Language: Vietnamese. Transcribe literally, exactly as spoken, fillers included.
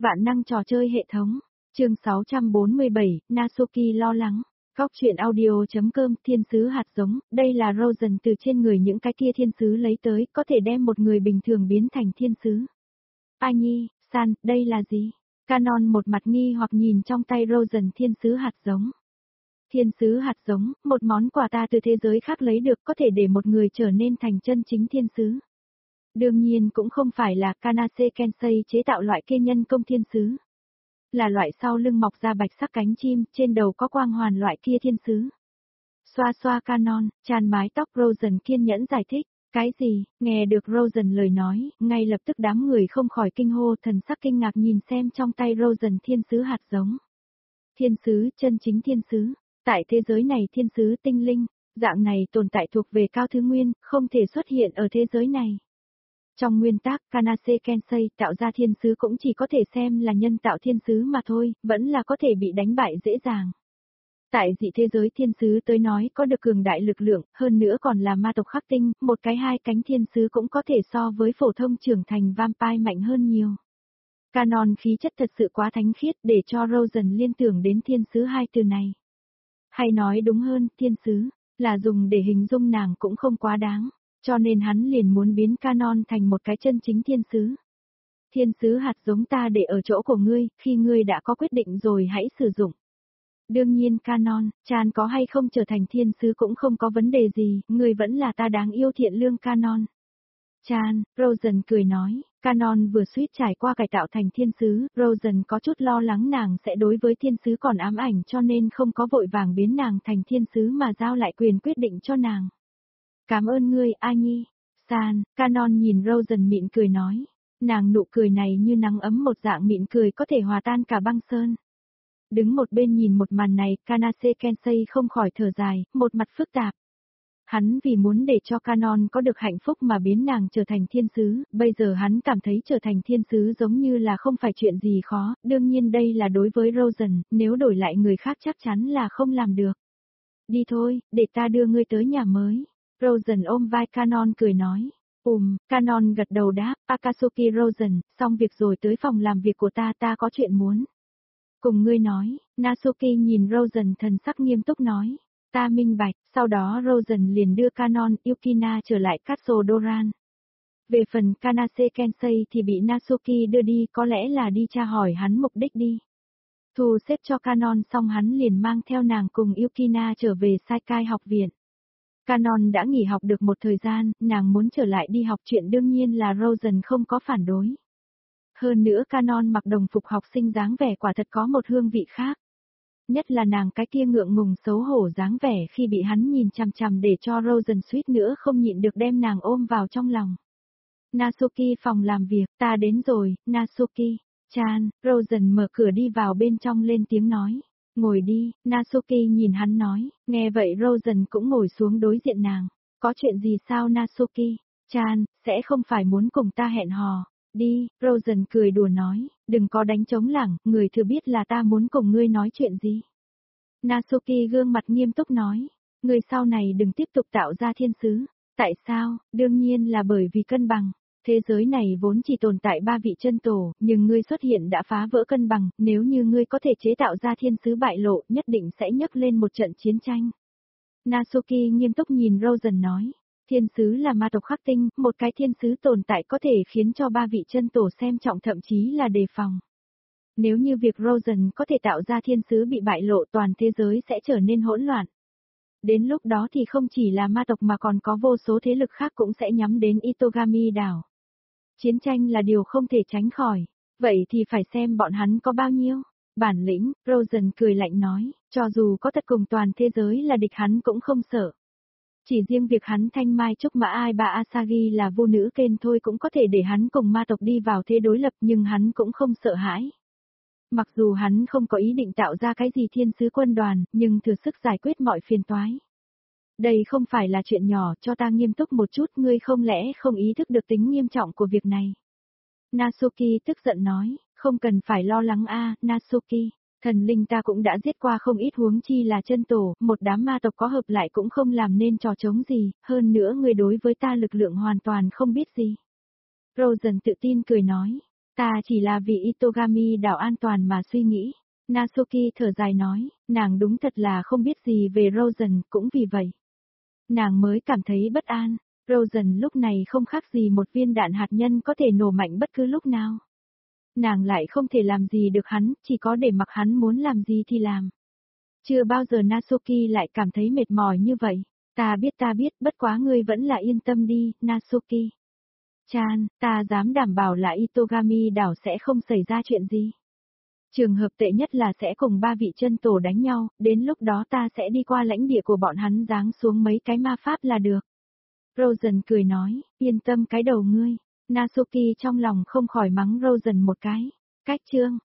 Vạn năng trò chơi hệ thống. Chương sáu trăm bốn mươi bảy, Nasuki lo lắng. Góc truyện audio.com Thiên sứ hạt giống, đây là Rosen từ trên người những cái kia thiên sứ lấy tới, có thể đem một người bình thường biến thành thiên sứ. Ai nhi, San, đây là gì? Canon một mặt nghi hoặc nhìn trong tay Rosen thiên sứ hạt giống. Thiên sứ hạt giống, một món quà ta từ thế giới khác lấy được có thể để một người trở nên thành chân chính thiên sứ. Đương nhiên cũng không phải là Kanase Kensei chế tạo loại kia nhân công thiên sứ. Là loại sau lưng mọc ra bạch sắc cánh chim, trên đầu có quang hoàn loại kia thiên sứ. Xoa xoa Canon, tràn mái tóc Rosen kiên nhẫn giải thích. Cái gì? Nghe được Rosen lời nói, ngay lập tức đám người không khỏi kinh hô, thần sắc kinh ngạc nhìn xem trong tay Rosen thiên sứ hạt giống. Thiên sứ, chân chính thiên sứ. Tại thế giới này thiên sứ tinh linh, dạng này tồn tại thuộc về cao thứ nguyên, không thể xuất hiện ở thế giới này. Trong nguyên tắc, Kanase Kensei tạo ra thiên sứ cũng chỉ có thể xem là nhân tạo thiên sứ mà thôi, vẫn là có thể bị đánh bại dễ dàng. Tại dị thế giới thiên sứ tới nói có được cường đại lực lượng, hơn nữa còn là ma tộc khắc tinh, một cái hai cánh thiên sứ cũng có thể so với phổ thông trưởng thành vampire mạnh hơn nhiều. Canon khí chất thật sự quá thánh khiết để cho Rosen liên tưởng đến thiên sứ hai từ này. Hay nói đúng hơn, thiên sứ, là dùng để hình dung nàng cũng không quá đáng. Cho nên hắn liền muốn biến Canon thành một cái chân chính thiên sứ. Thiên sứ hạt giống ta để ở chỗ của ngươi, khi ngươi đã có quyết định rồi hãy sử dụng. Đương nhiên Canon, Chan có hay không trở thành thiên sứ cũng không có vấn đề gì, ngươi vẫn là ta đáng yêu thiện lương Canon. Chan, Rosen cười nói, Canon vừa suýt trải qua cải tạo thành thiên sứ, Rosen có chút lo lắng nàng sẽ đối với thiên sứ còn ám ảnh cho nên không có vội vàng biến nàng thành thiên sứ mà giao lại quyền quyết định cho nàng. Cảm ơn ngươi, A Nhi. San, Canon nhìn Rosen mịn cười nói. Nàng nụ cười này như nắng ấm một dạng mịn cười có thể hòa tan cả băng sơn. Đứng một bên nhìn một màn này, Kanase Kensei không khỏi thở dài, một mặt phức tạp. Hắn vì muốn để cho Canon có được hạnh phúc mà biến nàng trở thành thiên sứ, bây giờ hắn cảm thấy trở thành thiên sứ giống như là không phải chuyện gì khó, đương nhiên đây là đối với Rosen, nếu đổi lại người khác chắc chắn là không làm được. Đi thôi, để ta đưa ngươi tới nhà mới. Rosen ôm vai Canon cười nói. Ùm, Canon gật đầu đáp, Akatsuki Rosen, xong việc rồi tới phòng làm việc của ta ta có chuyện muốn. Cùng ngươi nói, Nasuki nhìn Rosen thần sắc nghiêm túc nói. Ta minh bạch, sau đó Rosen liền đưa Canon Yukina trở lại Castle Doran. Về phần Kanase Kensei thì bị Nasuki đưa đi có lẽ là đi tra hỏi hắn mục đích đi. Thu xếp cho Canon xong hắn liền mang theo nàng cùng Yukina trở về Saikai học viện. Canon đã nghỉ học được một thời gian, nàng muốn trở lại đi học chuyện đương nhiên là Rosen không có phản đối. Hơn nữa Canon mặc đồng phục học sinh dáng vẻ quả thật có một hương vị khác. Nhất là nàng cái kia ngượng ngùng xấu hổ dáng vẻ khi bị hắn nhìn chằm chằm để cho Rosen suýt nữa không nhịn được đem nàng ôm vào trong lòng. Nasuki phòng làm việc, ta đến rồi, Nasuki. Chan, Rosen mở cửa đi vào bên trong lên tiếng nói. Ngồi đi, Nasuki nhìn hắn nói, nghe vậy Rosen cũng ngồi xuống đối diện nàng. Có chuyện gì sao Nasuki? Chan, sẽ không phải muốn cùng ta hẹn hò. Đi, Rosen cười đùa nói, đừng có đánh trống lảng, người thừa biết là ta muốn cùng ngươi nói chuyện gì. Nasuki gương mặt nghiêm túc nói, ngươi sau này đừng tiếp tục tạo ra thiên sứ. Tại sao? Đương nhiên là bởi vì cân bằng. Thế giới này vốn chỉ tồn tại ba vị chân tổ, nhưng ngươi xuất hiện đã phá vỡ cân bằng, nếu như ngươi có thể chế tạo ra thiên sứ bại lộ, nhất định sẽ nhấc lên một trận chiến tranh. Nasuki nghiêm túc nhìn Rosen nói, thiên sứ là ma tộc khắc tinh, một cái thiên sứ tồn tại có thể khiến cho ba vị chân tổ xem trọng thậm chí là đề phòng. Nếu như việc Rosen có thể tạo ra thiên sứ bị bại lộ toàn thế giới sẽ trở nên hỗn loạn. Đến lúc đó thì không chỉ là ma tộc mà còn có vô số thế lực khác cũng sẽ nhắm đến Itogami đảo. Chiến tranh là điều không thể tránh khỏi, vậy thì phải xem bọn hắn có bao nhiêu. Bản lĩnh, Rosen cười lạnh nói, cho dù có tất cùng toàn thế giới là địch hắn cũng không sợ. Chỉ riêng việc hắn thanh mai trúc mã ai ba Asagi là vô nữ kên thôi cũng có thể để hắn cùng ma tộc đi vào thế đối lập nhưng hắn cũng không sợ hãi. Mặc dù hắn không có ý định tạo ra cái gì thiên sứ quân đoàn, nhưng thừa sức giải quyết mọi phiền toái. Đây không phải là chuyện nhỏ, cho ta nghiêm túc một chút, ngươi không lẽ không ý thức được tính nghiêm trọng của việc này. Nasuki tức giận nói, không cần phải lo lắng a, Nasuki, thần linh ta cũng đã giết qua không ít huống chi là chân tổ, một đám ma tộc có hợp lại cũng không làm nên trò trống gì, hơn nữa ngươi đối với ta lực lượng hoàn toàn không biết gì. Rosen tự tin cười nói, Ta chỉ là vì Itogami đảo an toàn mà suy nghĩ. Natsuki thở dài nói, nàng đúng thật là không biết gì về Rosen, cũng vì vậy. Nàng mới cảm thấy bất an. Rosen lúc này không khác gì một viên đạn hạt nhân có thể nổ mạnh bất cứ lúc nào. Nàng lại không thể làm gì được hắn, chỉ có để mặc hắn muốn làm gì thì làm. Chưa bao giờ Natsuki lại cảm thấy mệt mỏi như vậy. Ta biết ta biết, bất quá ngươi vẫn là yên tâm đi, Natsuki. Chan, ta dám đảm bảo là Itogami đảo sẽ không xảy ra chuyện gì. Trường hợp tệ nhất là sẽ cùng ba vị chân tổ đánh nhau, đến lúc đó ta sẽ đi qua lãnh địa của bọn hắn giáng xuống mấy cái ma pháp là được. Rosen cười nói, yên tâm cái đầu ngươi. Natsuki trong lòng không khỏi mắng Rosen một cái. Cách chương,